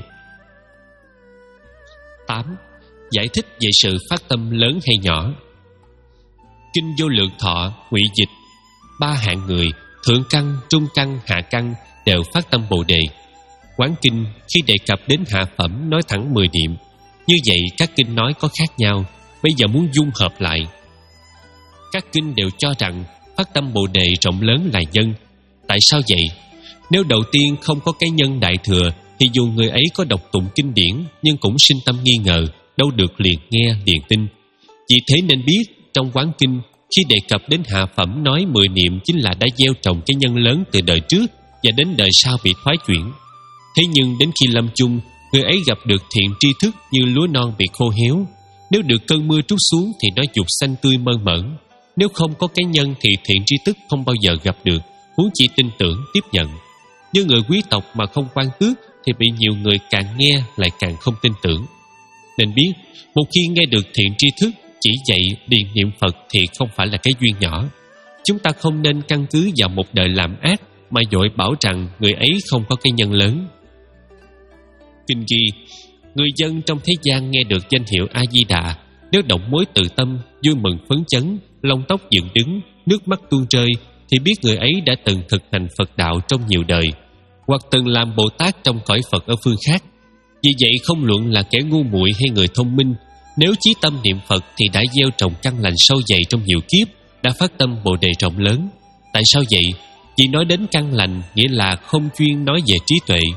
Tám. Giải thích về sự phát tâm lớn hay nhỏ. Kinh Vô Lượng Thọ ngụy dịch ba hạng người, thượng căn, trung căn, hạ căn đều phát tâm Bồ Đề. Quán Kinh khi đề cập đến hạ phẩm nói thẳng mười niệm. Như vậy các kinh nói có khác nhau, bây giờ muốn dung hợp lại. Các kinh đều cho rằng phát tâm Bồ Đề rộng lớn là nhân. Tại sao vậy? Nếu đầu tiên không có cái nhân đại thừa thì dù người ấy có đọc tụng kinh điển nhưng cũng sinh tâm nghi ngờ, đâu được liền nghe liền tin. Vì thế nên biết trong Quán Kinh khi đề cập đến hạ phẩm nói mười niệm chính là đã gieo trồng cái nhân lớn từ đời trước và đến đời sau bị thoái chuyển. Thế nhưng đến khi lâm chung, người ấy gặp được thiện tri thức như lúa non bị khô héo. Nếu được cơn mưa trút xuống thì nó dục xanh tươi mơn mởn. Nếu không có cái nhân thì thiện tri thức không bao giờ gặp được, huống chi tin tưởng tiếp nhận. Như người quý tộc mà không quan tước thì bị nhiều người càng nghe lại càng không tin tưởng. Nên biết, một khi nghe được thiện tri thức chỉ dạy điền niệm Phật thì không phải là cái duyên nhỏ. Chúng ta không nên căn cứ vào một đời làm ác mà vội bảo rằng người ấy không có cái nhân lớn. Kinh ghi, người dân trong thế gian nghe được danh hiệu A-di-đà, nếu động mối từ tâm, vui mừng phấn chấn, lông tóc dựng đứng, nước mắt tuôn rơi, thì biết người ấy đã từng thực hành Phật đạo trong nhiều đời, hoặc từng làm Bồ Tát trong cõi Phật ở phương khác. Vì vậy không luận là kẻ ngu muội hay người thông minh, nếu chí tâm niệm Phật thì đã gieo trồng căn lành sâu dày trong nhiều kiếp, đã phát tâm Bồ Đề rộng lớn. Tại sao vậy? Vì nói đến căn lành nghĩa là không chuyên nói về trí tuệ.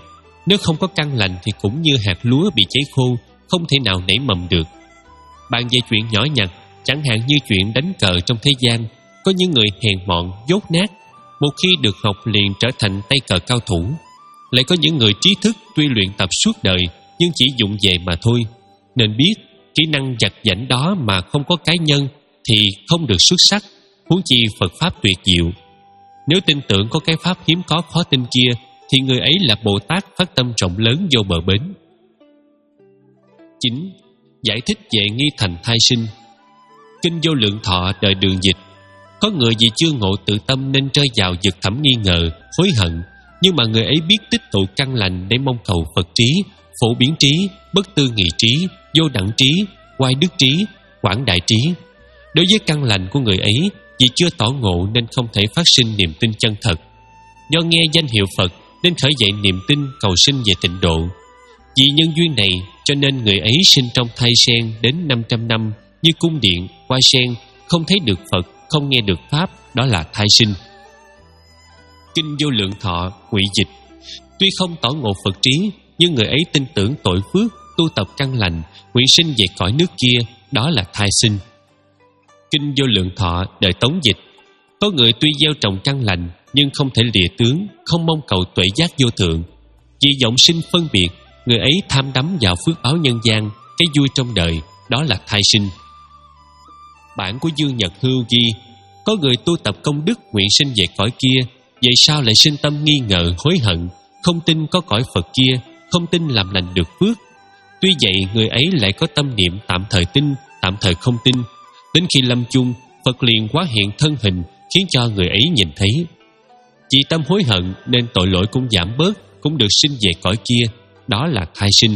Nếu không có căn lành thì cũng như hạt lúa bị cháy khô, không thể nào nảy mầm được. Bàn về chuyện nhỏ nhặt, chẳng hạn như chuyện đánh cờ trong thế gian, có những người hèn mọn, dốt nát, một khi được học liền trở thành tay cờ cao thủ. Lại có những người trí thức tuy luyện tập suốt đời nhưng chỉ dụng về mà thôi. Nên biết, kỹ năng giặt giảnh đó mà không có cá nhân thì không được xuất sắc, huống chi Phật Pháp tuyệt diệu. Nếu tin tưởng có cái Pháp hiếm có khó tin kia, thì người ấy là Bồ Tát phát tâm rộng lớn vô bờ bến. Chín. Giải thích về nghi thành thai sinh. Kinh Vô Lượng Thọ đời Đường dịch. Có người vì chưa ngộ tự tâm nên rơi vào vực thẳm nghi ngờ, hối hận, nhưng mà người ấy biết tích tụ căn lành để mong cầu Phật trí, phổ biến trí, bất tư nghị trí, vô đẳng trí, oai đức trí, quảng đại trí. Đối với căn lành của người ấy, vì chưa tỏ ngộ nên không thể phát sinh niềm tin chân thật. Do nghe danh hiệu Phật nên khởi dậy niềm tin cầu sinh về tịnh độ. Vì nhân duyên này cho nên người ấy sinh trong thai sen đến năm trăm năm, như cung điện, hoa sen, không thấy được Phật, không nghe được Pháp, đó là thai sinh. Kinh Vô Lượng Thọ ngụy dịch. Tuy không tỏ ngộ Phật trí, nhưng người ấy tin tưởng tội phước, tu tập căn lành, nguyện sinh về cõi nước kia, đó là thai sinh. Kinh Vô Lượng Thọ đời Tống dịch. Có người tuy gieo trồng căn lành nhưng không thể lìa tướng, không mong cầu tuệ giác vô thượng. Vì vọng sinh phân biệt, người ấy tham đắm vào phước báo nhân gian, cái vui trong đời, đó là thai sinh. Bản của Dương Nhật Hưu ghi, có người tu tập công đức nguyện sinh về cõi kia, vậy sao lại sinh tâm nghi ngờ, hối hận, không tin có cõi Phật kia, không tin làm lành được phước. Tuy vậy người ấy lại có tâm niệm tạm thời tin, tạm thời không tin. Đến khi lâm chung, Phật liền hóa hiện thân hình, khiến cho người ấy nhìn thấy. Vì tâm hối hận nên tội lỗi cũng giảm bớt, cũng được sinh về cõi kia, đó là thai sinh.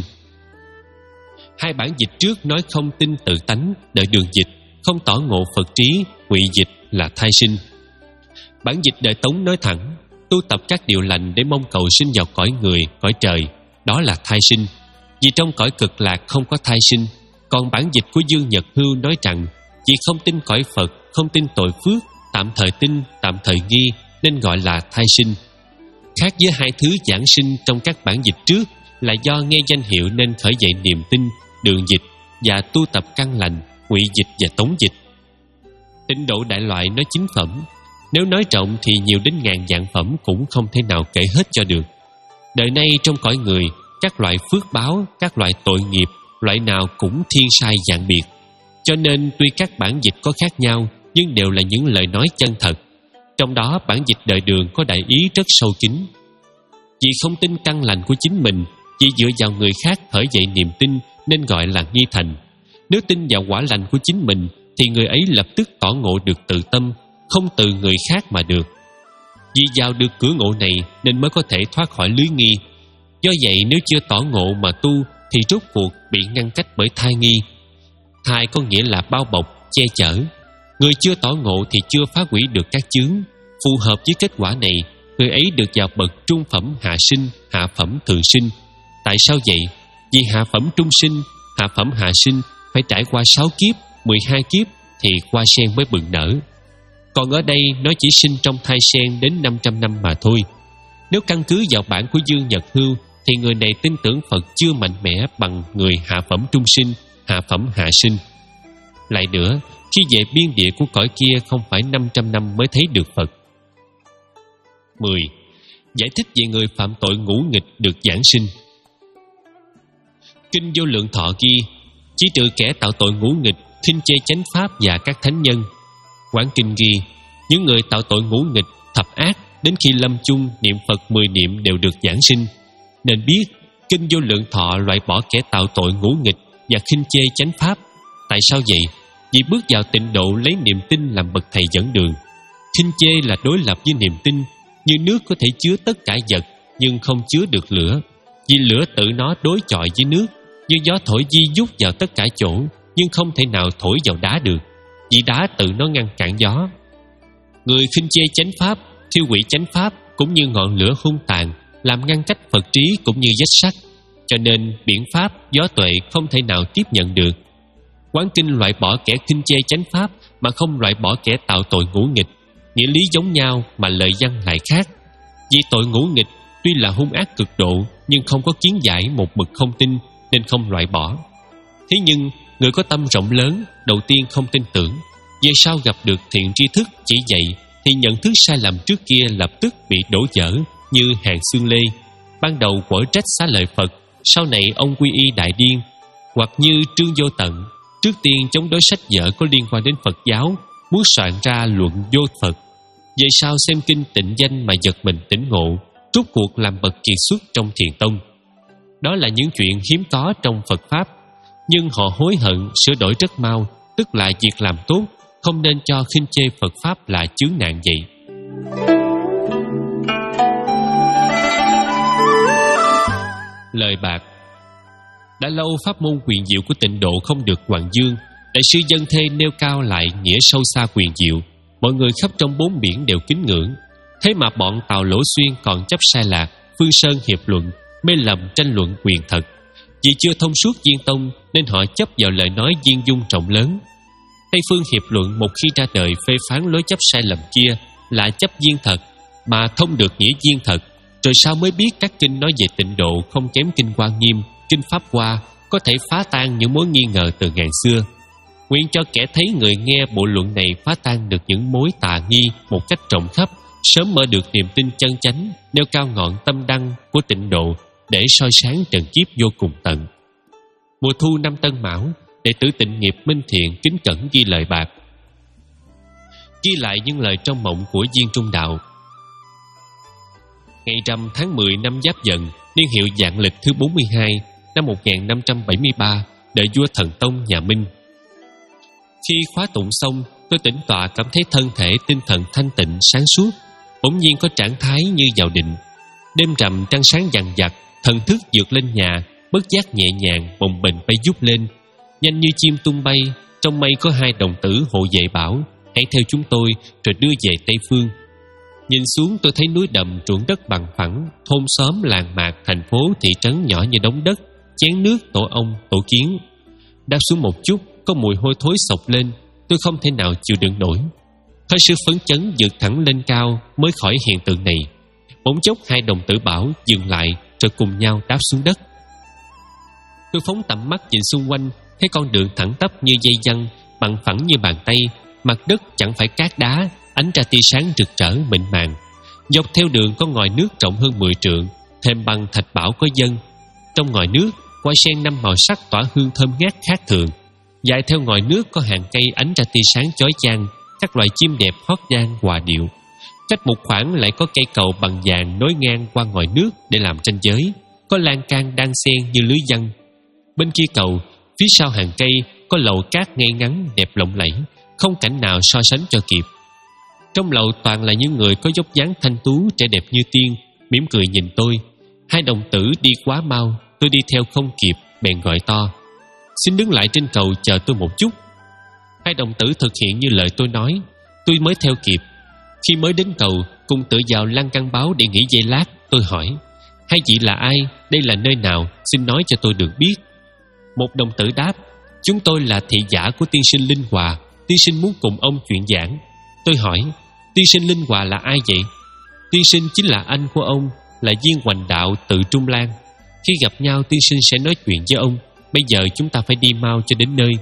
Hai bản dịch trước nói không tin tự tánh, đợi Đường dịch, không tỏ ngộ Phật trí, ngụy dịch là thai sinh. Bản dịch đời Tống nói thẳng, tu tập các điều lành để mong cầu sinh vào cõi người, cõi trời, đó là thai sinh. Vì trong cõi cực lạc không có thai sinh. Còn bản dịch của Dương Nhật Hưu nói rằng, vì không tin cõi Phật, không tin tội phước, tạm thời tin, tạm thời nghi, nên gọi là thai sinh. Khác với hai thứ giảng sinh trong các bản dịch trước là do nghe danh hiệu nên khởi dậy niềm tin, Đường dịch, và tu tập căn lành, ngụy dịch và Tống dịch. Tịnh độ đại loại nói chín phẩm, nếu nói rộng thì nhiều đến ngàn vạn phẩm cũng không thể nào kể hết cho được. Đời nay trong cõi người, các loại phước báo, các loại tội nghiệp, loại nào cũng thiên sai dạng biệt. Cho nên tuy các bản dịch có khác nhau, nhưng đều là những lời nói chân thật. Trong đó bản dịch đời Đường có đại ý rất sâu kín. Vì không tin căn lành của chính mình, chỉ dựa vào người khác khởi dậy niềm tin nên gọi là nghi thành. Nếu tin vào quả lành của chính mình thì người ấy lập tức tỏ ngộ được tự tâm, không từ người khác mà được. Vì vào được cửa ngộ này nên mới có thể thoát khỏi lưới nghi. Do vậy nếu chưa tỏ ngộ mà tu thì rốt cuộc bị ngăn cách bởi thai nghi. Thai có nghĩa là bao bọc, che chở. Người chưa tỏ ngộ thì chưa phá hủy được các chướng. Phù hợp với kết quả này, người ấy được vào bậc trung phẩm hạ sinh, hạ phẩm thượng sinh. Tại sao vậy? Vì hạ phẩm trung sinh, hạ phẩm hạ sinh phải trải qua sáu kiếp, mười hai kiếp thì hoa sen mới bừng nở. Còn ở đây nó chỉ sinh trong thai sen đến năm trăm năm mà thôi. Nếu căn cứ vào bản của Dương Nhật Hưu thì người này tin tưởng Phật chưa mạnh mẽ bằng người hạ phẩm trung sinh, hạ phẩm hạ sinh. Lại nữa, khi về biên địa của cõi kia không phải năm trăm năm mới thấy được Phật. Mười. Giải thích về người phạm tội ngũ nghịch được giảng sinh. Kinh Vô Lượng Thọ ghi, chỉ trừ kẻ tạo tội ngũ nghịch, khinh chê chánh pháp và các thánh nhân. Quán Kinh ghi, những người tạo tội ngũ nghịch, thập ác đến khi lâm chung niệm Phật mười niệm đều được giảng sinh. Nên biết Kinh Vô Lượng Thọ loại bỏ kẻ tạo tội ngũ nghịch và khinh chê chánh pháp. Tại sao vậy? Vì bước vào tịnh độ lấy niềm tin làm bậc thầy dẫn đường. Khinh chê là đối lập với niềm tin. Như nước có thể chứa tất cả vật nhưng không chứa được lửa, vì lửa tự nó đối chọi với nước. Như gió thổi di dút vào tất cả chỗ nhưng không thể nào thổi vào đá được, vì đá tự nó ngăn cản gió. Người khinh chê chánh pháp, thiêu hủy chánh pháp cũng như ngọn lửa hung tàn, làm ngăn cách Phật trí cũng như vết sắt. Cho nên biển pháp, gió tuệ không thể nào tiếp nhận được. Quán Kinh loại bỏ kẻ khinh chê chánh pháp mà không loại bỏ kẻ tạo tội ngũ nghịch. Nghĩa lý giống nhau mà lời văn lại khác. Vì tội ngũ nghịch tuy là hung ác cực độ nhưng không có kiến giải một mực không tin, nên không loại bỏ. Thế nhưng người có tâm rộng lớn đầu tiên không tin tưởng, về sau gặp được thiện tri thức chỉ dạy, thì nhận thức sai lầm trước kia lập tức bị đổ vỡ, như Hàn Xương Lê, ban đầu quở trách xá lợi Phật, sau này ông quy y Đại Điên. Hoặc như Trương Vô Tận, trước tiên chống đối sách vở có liên quan đến Phật giáo, muốn soạn ra luận vô Phật. Về sau xem kinh Tịnh Danh mà giật mình tỉnh ngộ, rốt cuộc làm bậc kiệt xuất trong Thiền Tông. Đó là những chuyện hiếm có trong Phật Pháp, nhưng họ hối hận sửa đổi rất mau, tức là việc làm tốt, không nên cho khinh chê Phật Pháp là chướng nạn vậy. Lời bạc. Đã lâu pháp môn quyền diệu của Tịnh Độ không được hoàng dương. Đại sư Dân Thê nêu cao lại nghĩa sâu xa quyền diệu, mọi người khắp trong bốn biển đều kính ngưỡng. Thế mà bọn Tào Lỗ Xuyên còn chấp sai lạc, Phương Sơn hiệp luận, mê lầm tranh luận quyền thật. Vì chưa thông suốt viên tông nên họ chấp vào lời nói viên dung rộng lớn. Tây Phương hiệp luận một khi ra đời phê phán lối chấp sai lầm kia là chấp viên thật, mà thông được nghĩa viên thật, rồi sao mới biết các kinh nói về Tịnh Độ không kém kinh Quan Nghiêm, kinh Pháp Hoa, có thể phá tan những mối nghi ngờ từ ngàn xưa. Nguyện cho kẻ thấy người nghe bộ luận này phá tan được những mối tà nghi một cách rộng khắp, sớm mở được niềm tin chân chánh, nêu cao ngọn tâm đăng của Tịnh Độ để soi sáng trần kiếp vô cùng tận. Mùa thu năm Tân Mão, đệ tử Tịnh Nghiệp Minh Thiện kính cẩn ghi lời bạc. Ghi lại những lời trong mộng của Viên Trung Đạo. Ngày rằm tháng mười năm Giáp Dần, niên hiệu Vạn Lịch thứ bốn mươi hai, năm một nghìn năm trăm bảy mươi ba, đời vua Thần Tông nhà Minh. Khi khóa tụng xong, tôi tĩnh tọa cảm thấy thân thể tinh thần thanh tịnh sáng suốt, bỗng nhiên có trạng thái như vào định. Đêm rằm trăng sáng dằn vặt, thần thức vượt lên nhà, bất giác nhẹ nhàng bồng bềnh bay vút lên, nhanh như chim tung bay. Trong mây có hai đồng tử hộ vệ bảo: hãy theo chúng tôi rồi đưa về Tây Phương. Nhìn xuống tôi thấy núi đầm, ruộng đất bằng phẳng, thôn xóm làng mạc, thành phố thị trấn nhỏ như đống đất, chén nước, tổ ong, tổ kiến. Đáp xuống một chút, có mùi hôi thối sộc lên, tôi không thể nào chịu đựng nổi. Hơi sự phấn chấn vượt thẳng lên cao mới khỏi hiện tượng này. Bỗng chốc hai đồng tử bảo dừng lại, rồi cùng nhau đáp xuống đất. Tôi phóng tầm mắt nhìn xung quanh, thấy con đường thẳng tắp như dây văng, bằng phẳng như bàn tay, mặt đất chẳng phải cát đá, ánh ra tia sáng rực rỡ mịn màng. Dọc theo đường có ngòi nước rộng hơn mười trượng, thêm bằng thạch bảo có dân. Trong ngòi nước, hoa sen năm màu sắc tỏa hương thơm ngát khác thường. Dài theo ngòi nước có hàng cây ánh ra tia sáng chói chang, các loài chim đẹp hót vang hòa điệu. Cách một khoảng lại có cây cầu bằng vàng nối ngang qua ngòi nước để làm ranh giới, có lan can đan xen như lưới văng. Bên kia cầu, phía sau hàng cây có lầu cát ngay ngắn đẹp lộng lẫy, không cảnh nào so sánh cho kịp. Trong lầu toàn là những người có dốc dáng thanh tú, trẻ đẹp như tiên, mỉm cười nhìn tôi. Hai đồng tử đi quá mau, tôi đi theo không kịp, bèn gọi to: xin đứng lại trên cầu chờ tôi một chút. Hai đồng tử thực hiện như lời tôi nói, tôi mới theo kịp. Khi mới đến cầu, cùng tựa vào lan can báo để nghỉ giây lát, tôi hỏi: hai vị là ai? Đây là nơi nào? Xin nói cho tôi được biết. Một đồng tử đáp: chúng tôi là thị giả của tiên sinh Linh Hòa, tiên sinh muốn cùng ông chuyện giảng. Tôi hỏi: tiên sinh Linh Hòa là ai vậy? Tiên sinh chính là anh của ông, là Viên Hoành Đạo tự Trung Lan. Khi gặp nhau tiên sinh sẽ nói chuyện với ông. Bây giờ chúng ta phải đi mau cho đến nơi.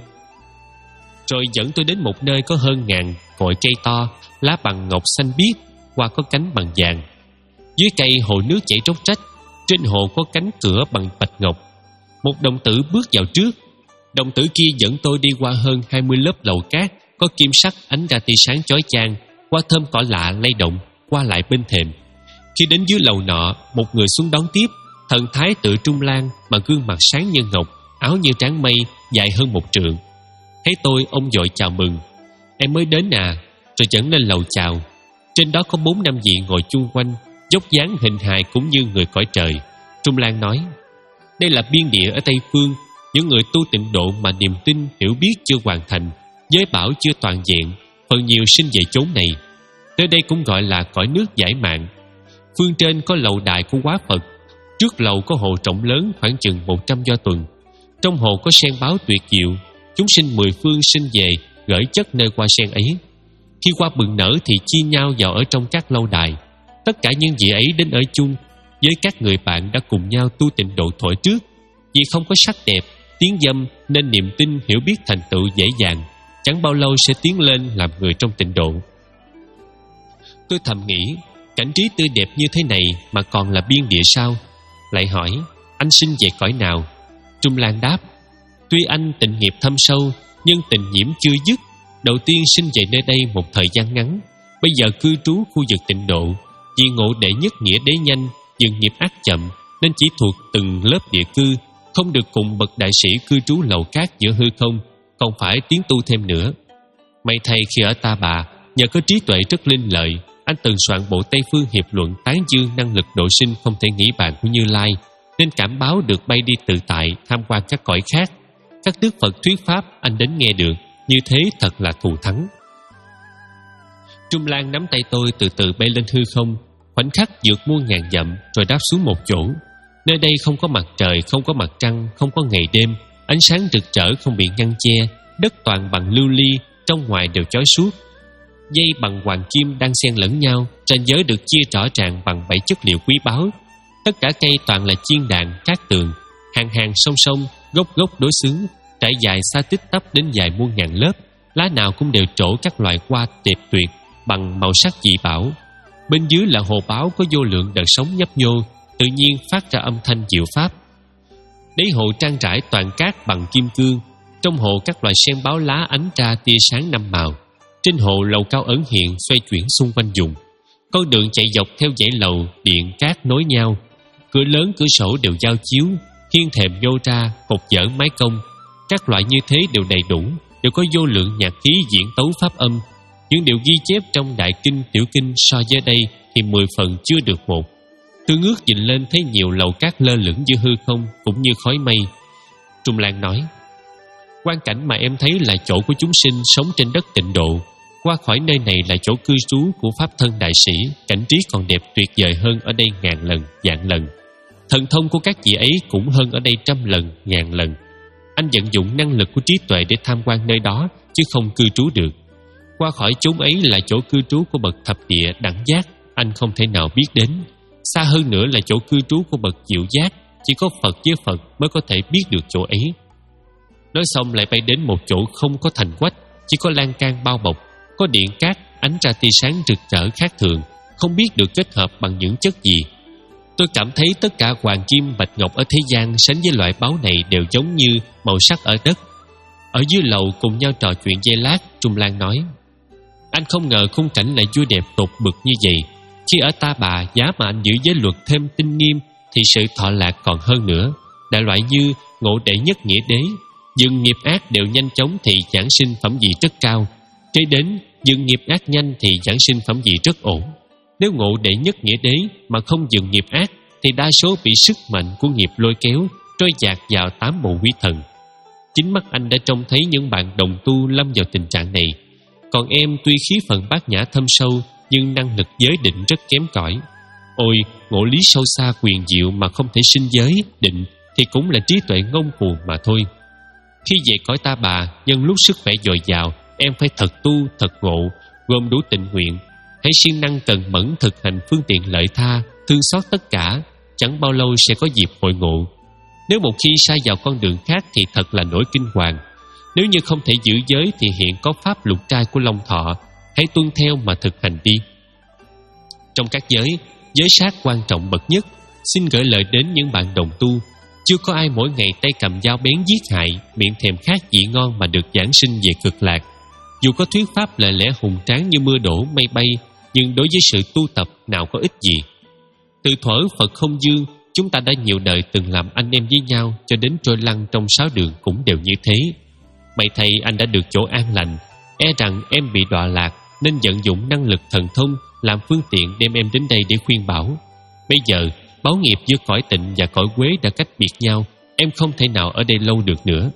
Rồi dẫn tôi đến một nơi có hơn ngàn cội cây to, lá bằng ngọc xanh biếc, hoa có cánh bằng vàng. Dưới cây hồ nước chảy róc rách, trên hồ có cánh cửa bằng bạch ngọc. Một đồng tử bước vào trước. Đồng tử kia dẫn tôi đi qua hơn hai mươi lớp lầu cát, có kim sắc ánh ra tia sáng chói chang, hoa thơm cỏ lạ lay động qua lại bên thềm. Khi đến dưới lầu nọ, một người xuống đón tiếp, thần thái tự Trung Lan mà gương mặt sáng như ngọc, áo như tráng mây, dài hơn một trượng. Thấy tôi, ông vội chào mừng: em mới đến à? Rồi dẫn lên lầu chào. Trên đó có bốn năm vị ngồi chung quanh, dốc dáng hình hài cũng như người cõi trời. Trung Lan nói: đây là biên địa ở Tây Phương, những người tu Tịnh Độ mà niềm tin hiểu biết chưa hoàn thành, giới bảo chưa toàn diện, phần nhiều sinh về chốn này. Nơi đây cũng gọi là cõi nước giải mạng. Phương trên có lầu đài của Quá Phật, trước lầu có hồ rộng lớn khoảng chừng một trăm do tuần. Trong hồ có sen báo tuyệt diệu, chúng sinh mười phương sinh về gửi chất nơi hoa sen ấy. Khi hoa bừng nở thì chia nhau vào ở trong các lâu đài. Tất cả những vị ấy đến ở chung, với các người bạn đã cùng nhau tu tịnh độ thuở trước. Vì không có sắc đẹp, tiếng dâm nên niềm tin hiểu biết thành tựu dễ dàng, chẳng bao lâu sẽ tiến lên làm người trong tịnh độ. Tôi thầm nghĩ, cảnh trí tươi đẹp như thế này mà còn là biên địa sao? Lại hỏi, anh sinh về cõi nào? Trung Lan đáp, tuy anh tịnh nghiệp thâm sâu, nhưng tình nhiễm chưa dứt. Đầu tiên sinh về nơi đây một thời gian ngắn, bây giờ cư trú khu vực tịnh độ. Vì ngộ đệ nhất nghĩa đế nhanh, dừng nghiệp ác chậm, nên chỉ thuộc từng lớp địa cư, không được cùng bậc đại sĩ cư trú lầu cát giữa hư không, còn phải tiến tu thêm nữa. May thay khi ở Ta Bà, nhờ có trí tuệ rất linh lợi, anh từng soạn bộ Tây Phương Hiệp Luận tán dương năng lực độ sinh không thể nghĩ bàn của Như Lai, nên cảm báo được bay đi tự tại tham quan các cõi khác. Các đức Phật thuyết pháp anh đến nghe được, như thế thật là thù thắng. Trung Lan nắm tay tôi từ từ bay lên hư không, khoảnh khắc vượt muôn ngàn dặm rồi đáp xuống một chỗ. Nơi đây không có mặt trời, không có mặt trăng, không có ngày đêm, ánh sáng rực rỡ không bị ngăn che, đất toàn bằng lưu ly, trong ngoài đều chói suốt. Dây bằng hoàng kim đang xen lẫn nhau, ranh giới được chia rõ ràng bằng bảy chất liệu quý báu. Tất cả cây toàn là chiên đàn, cát tường, hàng hàng song song, gốc gốc đối xứng, trải dài xa tích tắp đến dài muôn ngàn lớp. Lá nào cũng đều trổ các loại hoa đẹp tuyệt bằng màu sắc dị bảo. Bên dưới là hồ báo có vô lượng đợt sóng nhấp nhô, tự nhiên phát ra âm thanh diệu pháp. Đáy hồ trang trải toàn cát bằng kim cương, trong hồ các loại sen báo lá ánh ra tia sáng năm màu. Trên hồ lầu cao ẩn hiện xoay chuyển xung quanh vùng. Con đường chạy dọc theo dãy lầu điện cát nối nhau. Cửa lớn cửa sổ đều giao chiếu, hiên thềm nhô ra, cột dở mái cong. Các loại như thế đều đầy đủ, đều có vô lượng nhạc khí diễn tấu pháp âm. Những điều ghi chép trong đại kinh tiểu kinh so với đây thì mười phần chưa được một. Tôi ngước nhìn lên thấy nhiều lầu cát lơ lửng giữa hư không cũng như khói mây. Trung Lan nói, quang cảnh mà em thấy là chỗ của chúng sinh sống trên đất tịnh độ. Qua khỏi nơi này là chỗ cư trú của pháp thân đại sĩ, cảnh trí còn đẹp tuyệt vời hơn ở đây ngàn lần, vạn lần. Thần thông của các vị ấy cũng hơn ở đây trăm lần, ngàn lần. Anh vận dụng năng lực của trí tuệ để tham quan nơi đó, chứ không cư trú được. Qua khỏi chốn ấy là chỗ cư trú của bậc thập địa đẳng giác, anh không thể nào biết đến. Xa hơn nữa là chỗ cư trú của bậc diệu giác, chỉ có Phật với Phật mới có thể biết được chỗ ấy. Nói xong lại bay đến một chỗ không có thành quách, chỉ có lan can bao bọc, có điện cát ánh ra tia sáng rực rỡ khác thường, không biết được kết hợp bằng những chất gì. Tôi cảm thấy tất cả hoàng kim bạch ngọc ở thế gian sánh với loại báu này đều giống như màu sắc ở đất. Ở dưới lầu cùng nhau trò chuyện giây lát, Trung Lan nói, anh không ngờ khung cảnh lại vui đẹp tột bực như vậy. Khi ở Ta Bà, giá mà anh giữ giới luật thêm tinh nghiêm thì sự thọ lạc còn hơn nữa. Đại loại như ngộ đệ nhất nghĩa đế, dừng nghiệp ác đều nhanh chóng thì giảng sinh phẩm vị rất cao. Kế đến dừng nghiệp ác nhanh thì giảng sinh phẩm vị rất ổn. Nếu ngộ đệ nhất nghĩa đế mà không dừng nghiệp ác thì đa số bị sức mạnh của nghiệp lôi kéo, trôi dạt vào tám bộ quý thần. Chính mắt anh đã trông thấy những bạn đồng tu lâm vào tình trạng này. Còn em tuy khí phần bát nhã thâm sâu, nhưng năng lực giới định rất kém cỏi. Ôi, ngộ lý sâu xa quyền diệu mà không thể sinh giới, định thì cũng là trí tuệ ngông cuồng mà thôi. Khi về cõi Ta Bà, nhân lúc sức khỏe dồi dào, em phải thật tu, thật ngộ, gồm đủ tình nguyện. Hãy siêng năng cần mẫn thực hành phương tiện lợi tha, thương xót tất cả, chẳng bao lâu sẽ có dịp hội ngộ. Nếu một khi sai vào con đường khác thì thật là nỗi kinh hoàng. Nếu như không thể giữ giới thì hiện có pháp lục trai của Long Thọ, hãy tuân theo mà thực hành đi. Trong các giới, giới sát quan trọng bậc nhất. Xin gửi lời đến những bạn đồng tu. Chưa có ai mỗi ngày tay cầm dao bén giết hại, miệng thèm khát vị ngon mà được giảng sinh về cực lạc. Dù có thuyết pháp lời lẽ hùng tráng như mưa đổ mây bay, nhưng đối với sự tu tập nào có ích gì. Từ thuở Phật không dương, chúng ta đã nhiều đời từng làm anh em với nhau, cho đến trôi lăn trong sáu đường cũng đều như thế. May thay anh đã được chỗ an lành. E rằng em bị đọa lạc, nên vận dụng năng lực thần thông làm phương tiện đem em đến đây để khuyên bảo. Bây giờ báo nghiệp giữa cõi tịnh và cõi quế đã cách biệt nhau, em không thể nào ở đây lâu được nữa.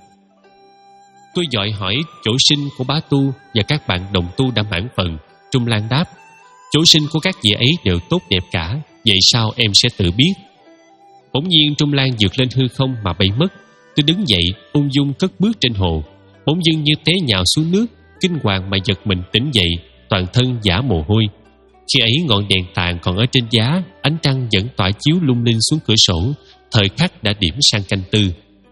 Tôi vội hỏi chỗ sinh của bá tu và các bạn đồng tu đã mãn phần. Trung Lan đáp, chỗ sinh của các vị ấy đều tốt đẹp cả, vậy sao em sẽ tự biết. Bỗng nhiên Trung Lan vượt lên hư không mà bay mất. Tôi đứng dậy ung dung cất bước trên hồ, bỗng dưng như té nhào xuống nước, kinh hoàng mà giật mình tỉnh dậy, toàn thân giả mồ hôi. Khi ấy ngọn đèn tàn còn ở trên giá, ánh trăng vẫn tỏa chiếu lung linh xuống cửa sổ. Thời khắc đã điểm sang canh tư.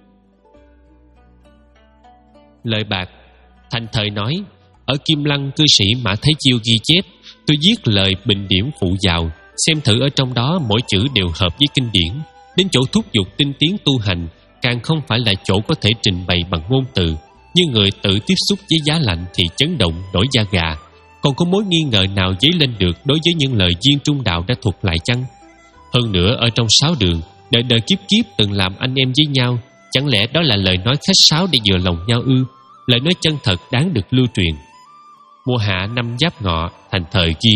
Lời bạc. Thành Thời nói: ở Kim Lăng cư sĩ Mã Thái Chiêu ghi chép, tôi viết lời bình điểm phụ vào, xem thử ở trong đó mỗi chữ đều hợp với kinh điển. Đến chỗ thúc giục tinh tiến tu hành, càng không phải là chỗ có thể trình bày bằng ngôn từ. Như người tự tiếp xúc với giá lạnh thì chấn động nổi da gà. Còn có mối nghi ngờ nào dấy lên được đối với những lời Viên Trung Đạo đã thuật lại chăng? Hơn nữa, ở trong sáu đường, đời đời kiếp kiếp từng làm anh em với nhau, chẳng lẽ đó là lời nói khách sáo để vừa lòng nhau ư? Lời nói chân thật đáng được lưu truyền. Mùa hạ năm Giáp Ngọ, Thành Thời ghi: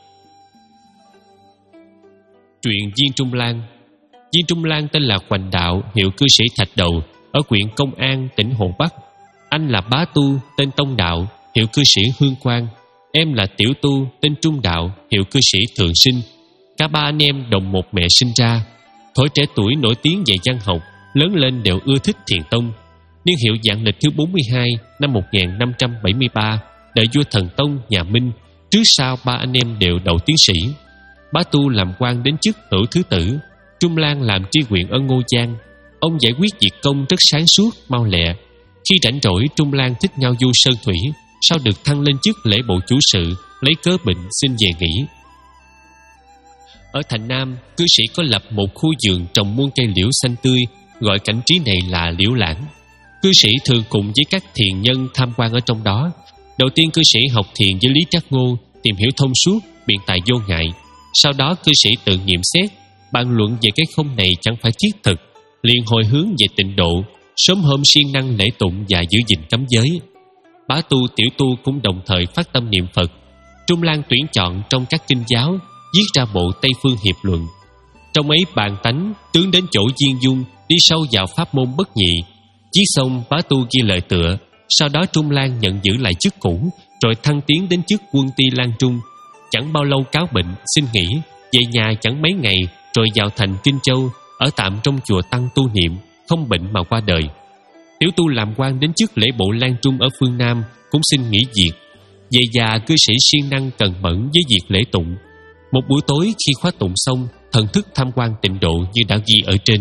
Truyện Viên Trung Lan. Viên Trung Lan tên là Hoành Đạo, hiệu cư sĩ Thạch Đầu, ở huyện Công An, tỉnh Hồ Bắc. Anh là Bá Tu, tên Tông Đạo, hiệu cư sĩ Hương Quang. Em là Tiểu Tu, tên Trung Đạo, hiệu cư sĩ Thượng Sinh. Cả ba anh em đồng một mẹ sinh ra. Thuở trẻ tuổi nổi tiếng về văn học, lớn lên đều ưa thích thiền tông. Niên hiệu vạn lịch thứ bốn mươi hai, năm một nghìn năm trăm bảy mươi ba, đời vua Thần Tông nhà Minh. Trước sau ba anh em đều đậu tiến sĩ. Bá Tu làm quan đến chức hữu thứ tử. Trung Lan làm tri huyện ở Ngô Giang. Ông giải quyết việc công rất sáng suốt, mau lẹ. Khi rảnh rỗi, Trung Lan thích ngao du sơn thủy. Sau được thăng lên chức lễ bộ chủ sự, lấy cớ bệnh xin về nghỉ. Ở thành Nam, cư sĩ có lập một khu vườn trồng muôn cây liễu xanh tươi, gọi cảnh trí này là Liễu Lãng. Cư sĩ thường cùng với các thiền nhân tham quan ở trong đó. Đầu tiên cư sĩ học thiền với Lý Trắc Ngô, tìm hiểu thông suốt, biện tài vô ngại. Sau đó cư sĩ tự nghiệm xét, bàn luận về cái không này chẳng phải thiết thực, liền hồi hướng về tịnh độ, sớm hôm siêng năng lễ tụng và giữ gìn cấm giới. Bá Tu, Tiểu Tu cũng đồng thời phát tâm niệm Phật. Trung Lan tuyển chọn trong các kinh giáo, viết ra bộ Tây Phương Hiệp Luận. Trong ấy bàn tánh, tướng đến chỗ viên dung, đi sâu vào pháp môn bất nhị. Viết xong, Bá Tu ghi lời tựa. Sau đó Trung Lan nhận giữ lại chức cũ, rồi thăng tiến đến chức quân ti Lan Trung. Chẳng bao lâu cáo bệnh, xin nghỉ, về nhà chẳng mấy ngày, rồi vào thành Kinh Châu, ở tạm trong chùa Tăng tu niệm, không bệnh mà qua đời. Tiểu Tu làm quan đến chức lễ bộ Lan Trung ở phương Nam, cũng xin nghỉ việc. Về già, cư sĩ siêng năng cần mẫn với việc lễ tụng. Một buổi tối khi khóa tụng xong, thần thức tham quan tịnh độ như đã ghi ở trên.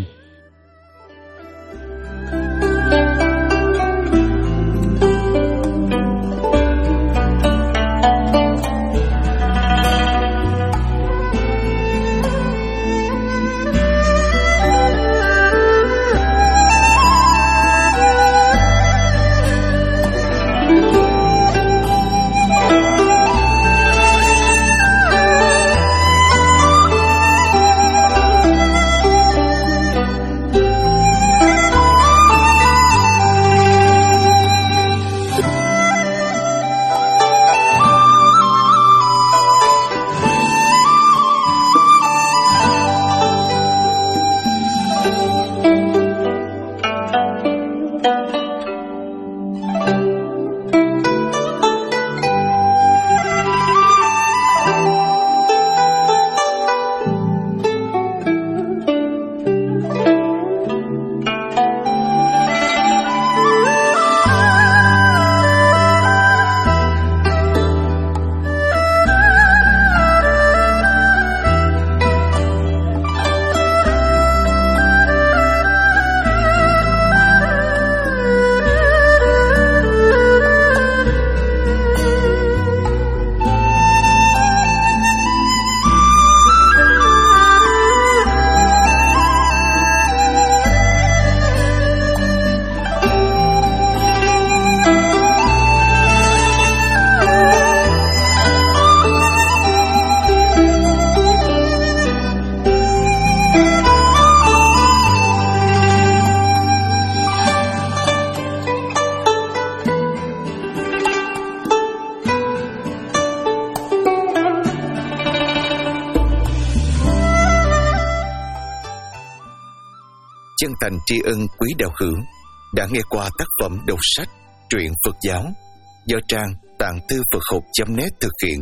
Chân thành tri ân quý đạo hữu đã nghe qua tác phẩm đọc sách Truyện Phật giáo do trang tạng thư Phật học chấm net thực hiện.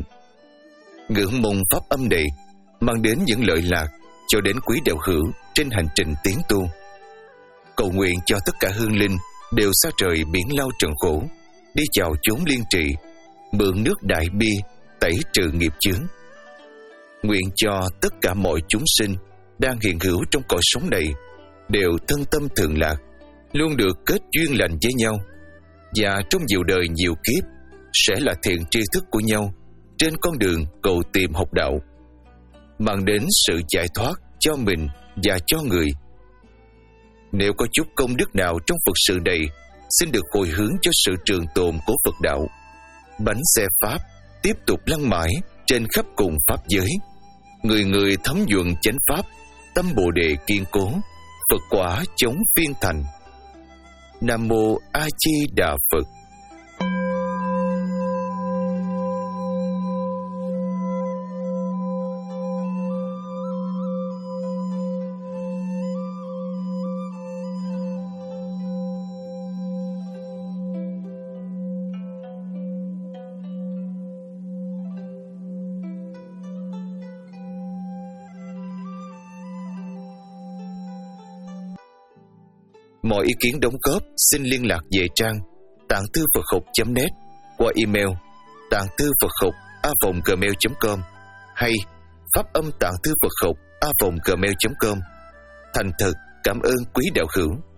Ngưỡng mong pháp âm này mang đến những lợi lạc cho đến quý đạo hữu trên hành trình tiến tu. Cầu nguyện cho tất cả hương linh đều xa trời biển lao trần khổ, đi vào chốn liên trị, mượn nước đại bi tẩy trừ nghiệp chướng. Nguyện cho tất cả mọi chúng sinh đang hiện hữu trong cõi sống này đều thân tâm thường lạc, luôn được kết duyên lành với nhau, và trong nhiều đời nhiều kiếp sẽ là thiện tri thức của nhau trên con đường cầu tìm học đạo, mang đến sự giải thoát cho mình và cho người. Nếu có chút công đức nào trong Phật sự này, xin được hồi hướng cho sự trường tồn của Phật đạo. Bánh xe Pháp tiếp tục lăn mãi trên khắp cùng Pháp giới. Người người thấm nhuận chánh Pháp, tâm Bồ Đề kiên cố, Phật quả chống phiên thành. Nam Mô A Di Đà Phật. Mọi ý kiến đóng góp xin liên lạc về trang tạng thư Phật học chấm net qua email tạng thư Phật học a vòng gmail chấm com hay pháp âm tạng thư Phật học a vòng gmail chấm com. Thành thật cảm ơn quý đạo hữu.